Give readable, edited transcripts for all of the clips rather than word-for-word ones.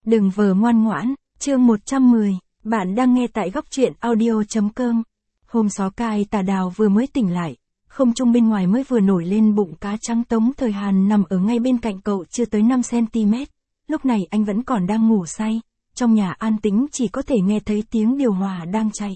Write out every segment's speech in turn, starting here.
Đừng vờ ngoan ngoãn, chương 110, bạn đang nghe tại góc truyện audio.com. Hôm xó cai Tả Đào vừa mới tỉnh lại, không trung bên ngoài mới vừa nổi lên bụng cá trắng. Tống Thời Hàn nằm ở ngay bên cạnh cậu chưa tới 5cm, lúc này anh vẫn còn đang ngủ say, trong nhà an tĩnh chỉ có thể nghe thấy tiếng điều hòa đang chạy.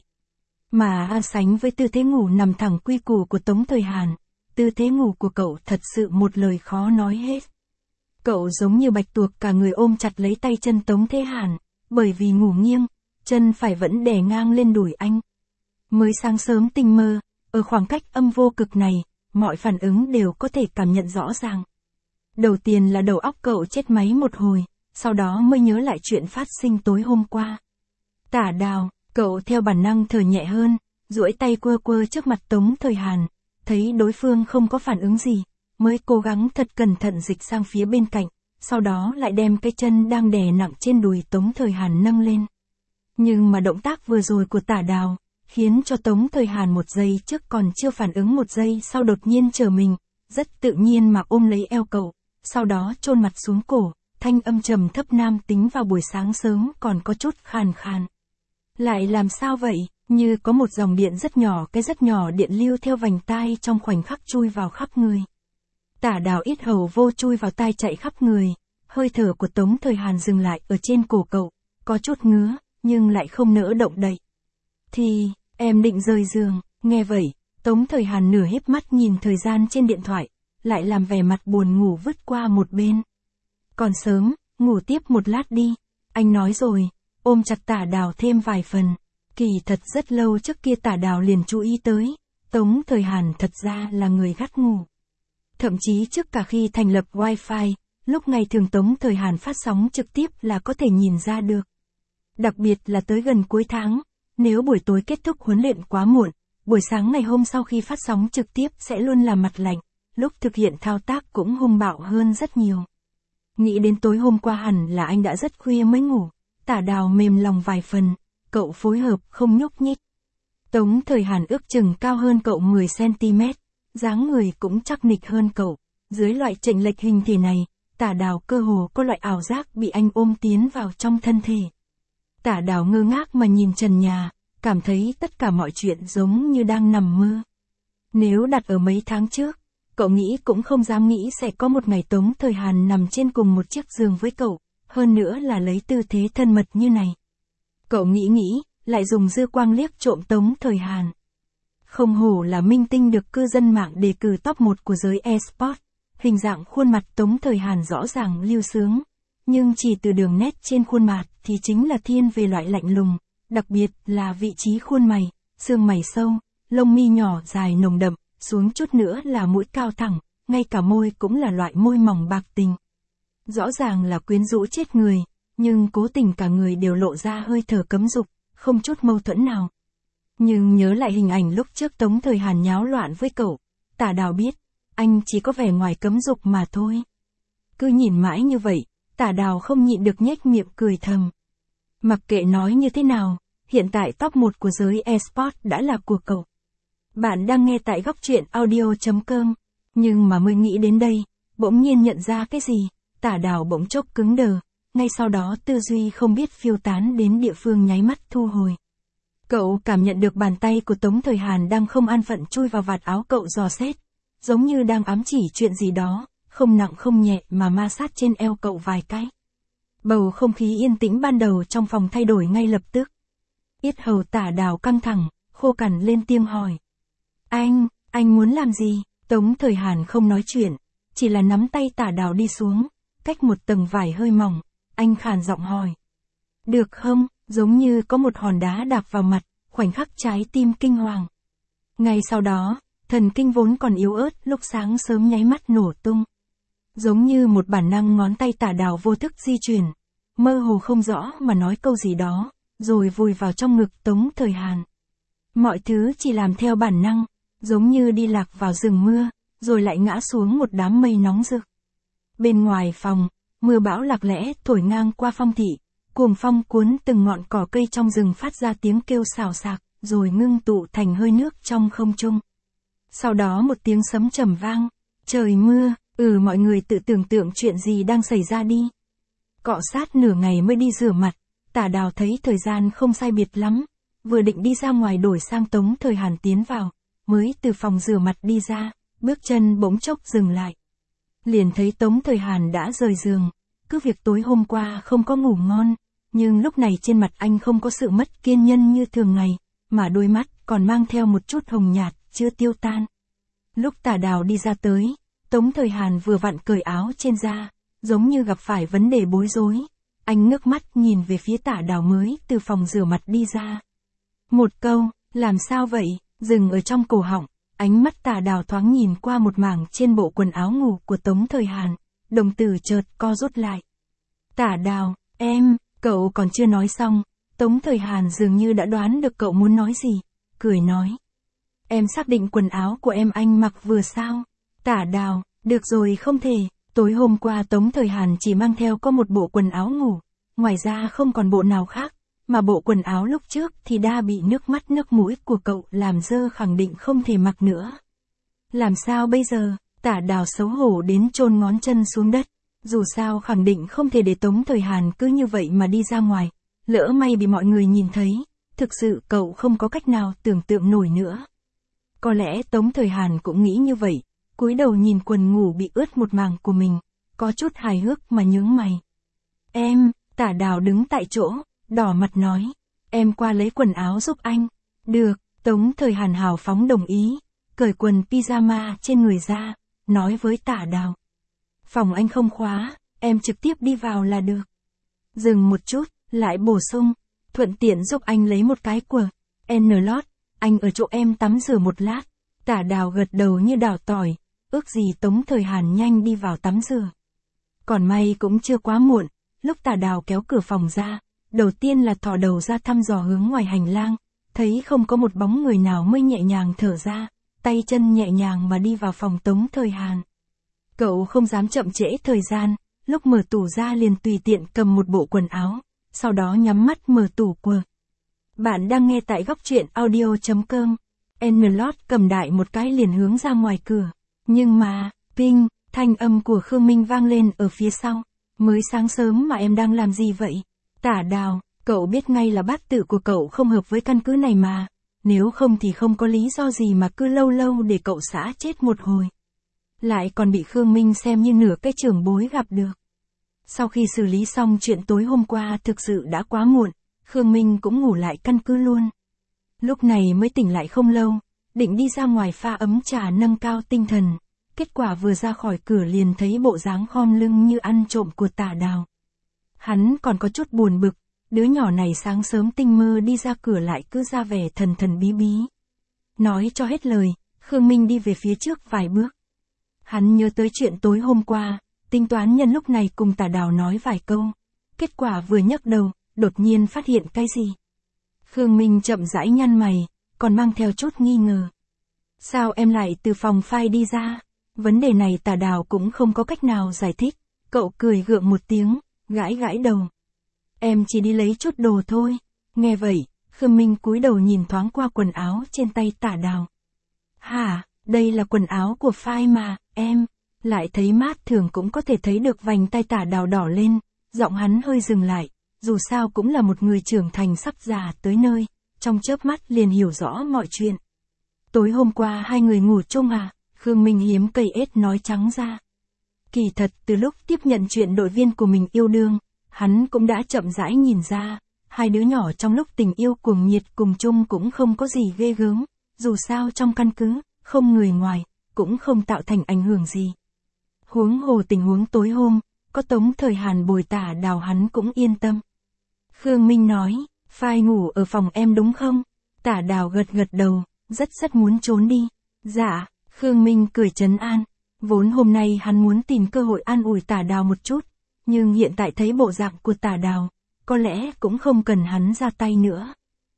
Mà sánh với tư thế ngủ nằm thẳng quy củ của Tống Thời Hàn, tư thế ngủ của cậu thật sự một lời khó nói hết. Cậu giống như bạch tuộc cả người ôm chặt lấy tay chân Tống Thế Hàn, bởi vì ngủ nghiêng, chân phải vẫn đè ngang lên đùi anh. Mới sáng sớm tinh mơ, ở khoảng cách âm vô cực này, mọi phản ứng đều có thể cảm nhận rõ ràng. Đầu tiên là đầu óc cậu chết máy một hồi, sau đó mới nhớ lại chuyện phát sinh tối hôm qua. Tả Đào, cậu theo bản năng thở nhẹ hơn, duỗi tay quơ quơ trước mặt Tống Thời Hàn, thấy đối phương không có phản ứng gì, mới cố gắng thật cẩn thận dịch sang phía bên cạnh, sau đó lại đem cái chân đang đè nặng trên đùi Tống Thời Hàn nâng lên. Nhưng mà động tác vừa rồi của Tả Đào, khiến cho Tống Thời Hàn một giây trước còn chưa phản ứng một giây sau đột nhiên trở mình, rất tự nhiên mà ôm lấy eo cậu, sau đó chôn mặt xuống cổ, thanh âm trầm thấp nam tính vào buổi sáng sớm còn có chút khàn khàn. Lại làm sao vậy? Như có một dòng điện rất nhỏ, cái rất nhỏ điện lưu theo vành tai trong khoảnh khắc chui vào khắp người. Tả Đào ít hầu vô chui vào tai chạy khắp người, hơi thở của Tống Thời Hàn dừng lại ở trên cổ cậu, có chút ngứa, nhưng lại không nỡ động đậy. Thì, em định rời giường, nghe vậy, Tống Thời Hàn nửa híp mắt nhìn thời gian trên điện thoại, lại làm vẻ mặt buồn ngủ vứt qua một bên. Còn sớm, ngủ tiếp một lát đi, anh nói rồi, ôm chặt Tả Đào thêm vài phần. Kỳ thật rất lâu trước kia Tả Đào liền chú ý tới, Tống Thời Hàn thật ra là người gắt ngủ. Thậm chí trước cả khi thành lập Wi-Fi, lúc ngày thường Tống Thời Hàn phát sóng trực tiếp là có thể nhìn ra được. Đặc biệt là tới gần cuối tháng, nếu buổi tối kết thúc huấn luyện quá muộn, buổi sáng ngày hôm sau khi phát sóng trực tiếp sẽ luôn là mặt lạnh, lúc thực hiện thao tác cũng hung bạo hơn rất nhiều. Nghĩ đến tối hôm qua hẳn là anh đã rất khuya mới ngủ, Tả Đào mềm lòng vài phần, cậu phối hợp không nhúc nhích. Tống Thời Hàn ước chừng cao hơn cậu 10cm, dáng người cũng chắc nịch hơn cậu, dưới loại chênh lệch hình thể này, Tả Đào cơ hồ có loại ảo giác bị anh ôm tiến vào trong thân thể. Tả Đào ngơ ngác mà nhìn trần nhà, cảm thấy tất cả mọi chuyện giống như đang nằm mơ. Nếu đặt ở mấy tháng trước, cậu nghĩ cũng không dám nghĩ sẽ có một ngày Tống Thời Hàn nằm trên cùng một chiếc giường với cậu, hơn nữa là lấy tư thế thân mật như này. Cậu nghĩ, lại dùng dư quang liếc trộm Tống Thời Hàn. Không hổ là minh tinh được cư dân mạng đề cử top 1 của giới eSport, hình dạng khuôn mặt Tống Thời Hàn rõ ràng lưu sướng, nhưng chỉ từ đường nét trên khuôn mặt thì chính là thiên về loại lạnh lùng, đặc biệt là vị trí khuôn mày, xương mày sâu, lông mi nhỏ dài nồng đậm, xuống chút nữa là mũi cao thẳng, ngay cả môi cũng là loại môi mỏng bạc tình. Rõ ràng là quyến rũ chết người, nhưng cố tình cả người đều lộ ra hơi thở cấm dục, không chút mâu thuẫn nào. Nhưng nhớ lại hình ảnh lúc trước Tống Thời Hàn nháo loạn với cậu, Tả Đào biết, anh chỉ có vẻ ngoài cấm dục mà thôi. Cứ nhìn mãi như vậy, Tả Đào không nhịn được nhếch miệng cười thầm. Mặc kệ nói như thế nào, hiện tại top 1 của giới eSport đã là của cậu. Bạn đang nghe tại góc truyện audio.com, nhưng mà mới nghĩ đến đây, bỗng nhiên nhận ra cái gì, Tả Đào bỗng chốc cứng đờ, ngay sau đó tư duy không biết phiêu tán đến địa phương nháy mắt thu hồi. Cậu cảm nhận được bàn tay của Tống Thời Hàn đang không an phận chui vào vạt áo cậu dò xét, giống như đang ám chỉ chuyện gì đó, không nặng không nhẹ mà ma sát trên eo cậu vài cái. Bầu không khí yên tĩnh ban đầu trong phòng thay đổi ngay lập tức. Yết hầu Tả Đào căng thẳng, khô cằn lên tiếng hỏi. Anh muốn làm gì? Tống Thời Hàn không nói chuyện, chỉ là nắm tay Tả Đào đi xuống, cách một tầng vải hơi mỏng, anh khàn giọng hỏi. Được không? Giống như có một hòn đá đạp vào mặt, khoảnh khắc trái tim kinh hoàng. Ngay sau đó, thần kinh vốn còn yếu ớt lúc sáng sớm nháy mắt nổ tung. Giống như một bản năng ngón tay Tả Đào vô thức di chuyển, mơ hồ không rõ mà nói câu gì đó, rồi vùi vào trong ngực Tống Thời Hàn. Mọi thứ chỉ làm theo bản năng, giống như đi lạc vào rừng mưa, rồi lại ngã xuống một đám mây nóng rực. Bên ngoài phòng, mưa bão lạc lẽ thổi ngang qua phong thị, cuồng phong cuốn từng ngọn cỏ cây trong rừng phát ra tiếng kêu xào xạc, rồi ngưng tụ thành hơi nước trong không trung. Sau đó một tiếng sấm trầm vang, trời mưa, mọi người tự tưởng tượng chuyện gì đang xảy ra đi. Cọ sát nửa ngày mới đi rửa mặt, Tả Đào thấy thời gian không sai biệt lắm, vừa định đi ra ngoài đổi sang Tống Thời Hàn tiến vào, mới từ phòng rửa mặt đi ra, bước chân bỗng chốc dừng lại. Liền thấy Tống Thời Hàn đã rời giường, cứ việc tối hôm qua không có ngủ ngon, nhưng lúc này trên mặt anh không có sự mất kiên nhẫn như thường ngày, mà đôi mắt còn mang theo một chút hồng nhạt, chưa tiêu tan. Lúc Tả Đào đi ra tới, Tống Thời Hàn vừa vặn cởi áo trên ra, giống như gặp phải vấn đề bối rối. Anh ngước mắt nhìn về phía Tả Đào mới từ phòng rửa mặt đi ra. Một câu, làm sao vậy, dừng ở trong cổ họng, ánh mắt Tả Đào thoáng nhìn qua một mảng trên bộ quần áo ngủ của Tống Thời Hàn, đồng tử chợt co rút lại. Tả Đào, em, cậu còn chưa nói xong, Tống Thời Hàn dường như đã đoán được cậu muốn nói gì, cười nói. Em xác định quần áo của em anh mặc vừa sao? Tả Đào, được rồi không thể, tối hôm qua Tống Thời Hàn chỉ mang theo có một bộ quần áo ngủ, ngoài ra không còn bộ nào khác, mà bộ quần áo lúc trước thì đã bị nước mắt nước mũi của cậu làm dơ, khẳng định không thể mặc nữa. Làm sao bây giờ? Tả Đào xấu hổ đến chôn ngón chân xuống đất, dù sao khẳng định không thể để Tống Thời Hàn cứ như vậy mà đi ra ngoài, lỡ may bị mọi người nhìn thấy, thực sự cậu không có cách nào tưởng tượng nổi nữa. Có lẽ Tống Thời Hàn cũng nghĩ như vậy, cúi đầu nhìn quần ngủ bị ướt một mảng của mình, có chút hài hước mà nhướng mày. Em, Tả Đào đứng tại chỗ, đỏ mặt nói, em qua lấy quần áo giúp anh. Được, Tống Thời Hàn hào phóng đồng ý, cởi quần pyjama trên người ra, nói với Tả Đào. Phòng anh không khóa, em trực tiếp đi vào là được. Dừng một chút, lại bổ sung, thuận tiện giúp anh lấy một cái quần N-lót, anh ở chỗ em tắm rửa một lát. Tả Đào gật đầu như đảo tỏi, ước gì Tống Thời Hàn nhanh đi vào tắm rửa. Còn may cũng chưa quá muộn, lúc Tả Đào kéo cửa phòng ra, đầu tiên là thò đầu ra thăm dò hướng ngoài hành lang, thấy không có một bóng người nào mới nhẹ nhàng thở ra, tay chân nhẹ nhàng mà đi vào phòng Tống Thời Hàn. Cậu không dám chậm trễ thời gian, lúc mở tủ ra liền tùy tiện cầm một bộ quần áo, sau đó nhắm mắt mở tủ quần. Bạn đang nghe tại góc truyện audio.com. N-lót cầm đại một cái liền hướng ra ngoài cửa. Nhưng mà, ping, thanh âm của Khương Minh vang lên ở phía sau. Mới sáng sớm mà em đang làm gì vậy? Tả Đào, cậu biết ngay là bát tự của cậu không hợp với căn cứ này mà. Nếu không thì không có lý do gì mà cứ lâu lâu để cậu xã chết một hồi. Lại còn bị Khương Minh xem như nửa cái trưởng bối gặp được. Sau khi xử lý xong chuyện tối hôm qua thực sự đã quá muộn, Khương Minh cũng ngủ lại căn cứ luôn. Lúc này mới tỉnh lại không lâu, định đi ra ngoài pha ấm trà nâng cao tinh thần. Kết quả vừa ra khỏi cửa liền thấy bộ dáng khom lưng như ăn trộm của Tả Đào. Hắn còn có chút buồn bực, đứa nhỏ này sáng sớm tinh mơ đi ra cửa lại cứ ra vẻ thần thần bí bí. Nói cho hết lời, Khương Minh đi về phía trước vài bước. Hắn nhớ tới chuyện tối hôm qua, tính toán nhân lúc này cùng Tả Đào nói vài câu. Kết quả vừa nhấc đầu, đột nhiên phát hiện cái gì. Khương Minh chậm rãi nhăn mày, còn mang theo chút nghi ngờ. Sao em lại từ phòng phai đi ra? Vấn đề này Tả Đào cũng không có cách nào giải thích. Cậu cười gượng một tiếng, gãi gãi đầu. Em chỉ đi lấy chút đồ thôi. Nghe vậy, Khương Minh cúi đầu nhìn thoáng qua quần áo trên tay Tả Đào. Hả, đây là quần áo của phai mà, em. Lại thấy mát thường cũng có thể thấy được vành tay Tả Đào đỏ lên, giọng hắn hơi dừng lại. Dù sao cũng là một người trưởng thành sắp già tới nơi, trong chớp mắt liền hiểu rõ mọi chuyện. Tối hôm qua hai người ngủ chung à? Khương Minh hiếm cây ết nói trắng ra. Kỳ thật từ lúc tiếp nhận chuyện đội viên của mình yêu đương, hắn cũng đã chậm rãi nhìn ra, hai đứa nhỏ trong lúc tình yêu cuồng nhiệt cùng chung cũng không có gì ghê gớm, dù sao trong căn cứ, không người ngoài, cũng không tạo thành ảnh hưởng gì. Huống hồ tình huống tối hôm, có Tống Thời Hàn bồi Tả Đào hắn cũng yên tâm. Khương Minh nói, phai ngủ ở phòng em đúng không? Tả Đào gật gật đầu, rất muốn trốn đi. Dạ, Khương Minh cười trấn an. Vốn hôm nay hắn muốn tìm cơ hội an ủi Tả Đào một chút, nhưng hiện tại thấy bộ dạng của Tả Đào, có lẽ cũng không cần hắn ra tay nữa.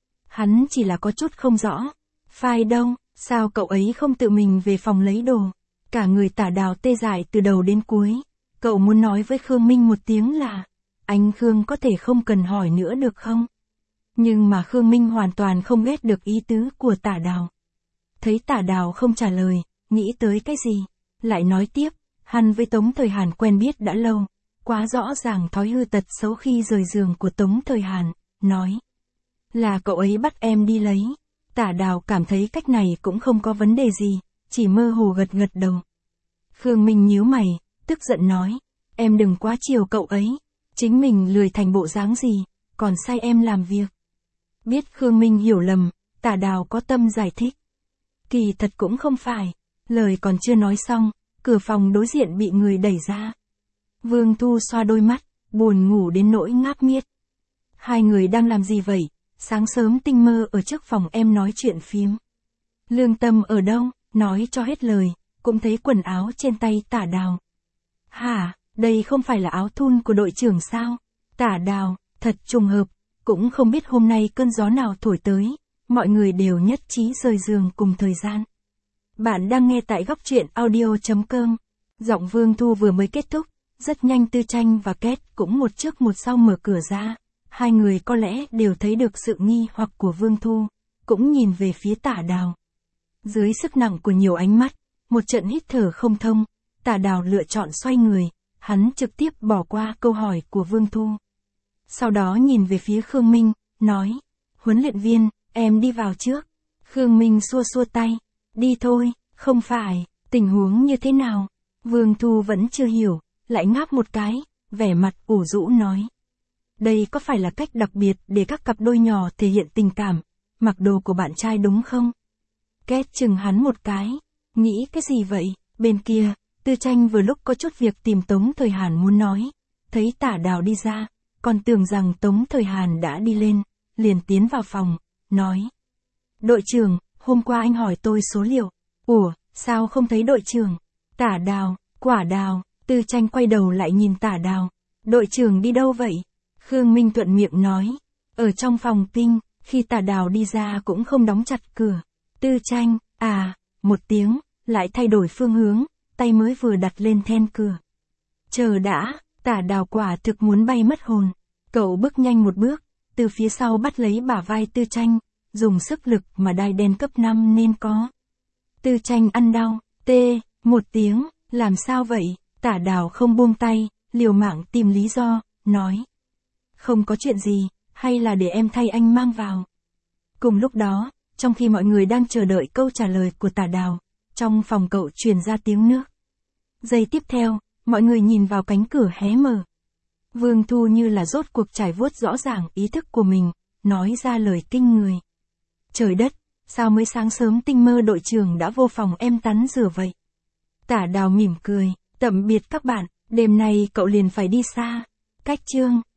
Hắn chỉ là có chút không rõ. Phai đâu, sao cậu ấy không tự mình về phòng lấy đồ? Cả người Tả Đào tê dại từ đầu đến cuối. Cậu muốn nói với Khương Minh một tiếng là, anh Khương có thể không cần hỏi nữa được không? Nhưng mà Khương Minh hoàn toàn không ghét được ý tứ của Tả Đào. Thấy Tả Đào không trả lời, nghĩ tới cái gì? Lại nói tiếp, hắn với Tống Thời Hàn quen biết đã lâu, quá rõ ràng thói hư tật xấu khi rời giường của Tống Thời Hàn, nói. Là cậu ấy bắt em đi lấy. Tả Đào cảm thấy cách này cũng không có vấn đề gì, chỉ mơ hồ gật gật đầu. Khương Minh nhíu mày, tức giận nói. Em đừng quá chiều cậu ấy. Chính mình lười thành bộ dáng gì, còn sai em làm việc. Biết Khương Minh hiểu lầm, Tả Đào có tâm giải thích. Kỳ thật cũng không phải. Lời còn chưa nói xong, cửa phòng đối diện bị người đẩy ra. Vương Thu xoa đôi mắt, buồn ngủ đến nỗi ngáp nghiến. Hai người đang làm gì vậy? Sáng sớm tinh mơ ở trước phòng em nói chuyện phím. Lương Tâm ở đâu? Nói cho hết lời, cũng thấy quần áo trên tay Tả Đào. Hả, đây không phải là áo thun của đội trưởng sao? Tả Đào, thật trùng hợp, cũng không biết hôm nay cơn gió nào thổi tới, mọi người đều nhất trí rời giường cùng thời gian. Bạn đang nghe tại góc truyện audio.com. Giọng Vương Thu vừa mới kết thúc, rất nhanh Tư Tranh và Kết cũng một trước một sau mở cửa ra. Hai người có lẽ đều thấy được sự nghi hoặc của Vương Thu, cũng nhìn về phía Tả Đào. Dưới sức nặng của nhiều ánh mắt, một trận hít thở không thông, Tả Đào lựa chọn xoay người, hắn trực tiếp bỏ qua câu hỏi của Vương Thu. Sau đó nhìn về phía Khương Minh, nói, huấn luyện viên, em đi vào trước. Khương Minh xua xua tay, đi thôi, không phải, tình huống như thế nào? Vương Thu vẫn chưa hiểu, lại ngáp một cái, vẻ mặt ủ rũ nói. Đây có phải là cách đặc biệt để các cặp đôi nhỏ thể hiện tình cảm, mặc đồ của bạn trai đúng không? Kết chừng hắn một cái, nghĩ cái gì vậy? Bên kia, Tư Tranh vừa lúc có chút việc tìm Tống Thời Hàn muốn nói, thấy Tả Đào đi ra, còn tưởng rằng Tống Thời Hàn đã đi lên, liền tiến vào phòng, nói. Đội trưởng, hôm qua anh hỏi tôi số liệu, ủa, sao không thấy đội trưởng? Tả Đào, Quả Đào, Tư Tranh quay đầu lại nhìn Tả Đào, đội trưởng đi đâu vậy? Khương Minh thuận miệng nói, ở trong phòng kinh, khi Tả Đào đi ra cũng không đóng chặt cửa. Tư Tranh, một tiếng, lại thay đổi phương hướng, tay mới vừa đặt lên then cửa. Chờ đã, Tả Đào quả thực muốn bay mất hồn. Cậu bước nhanh một bước, từ phía sau bắt lấy bả vai Tư Tranh, dùng sức lực mà đai đen cấp 5 nên có. Tư Tranh ăn đau, một tiếng, làm sao vậy? Tả Đào không buông tay, liều mạng tìm lý do, nói. Không có chuyện gì, hay là để em thay anh mang vào. Cùng lúc đó, trong khi mọi người đang chờ đợi câu trả lời của Tả Đào, trong phòng cậu truyền ra tiếng nước. Giây tiếp theo, mọi người nhìn vào cánh cửa hé mở. Vương Thu như là rốt cuộc trải vuốt rõ ràng ý thức của mình, nói ra lời kinh người. Trời đất, sao mới sáng sớm tinh mơ đội trưởng đã vô phòng em tắm rửa vậy? Tả Đào mỉm cười, tạm biệt các bạn, đêm nay cậu liền phải đi xa. Cách chương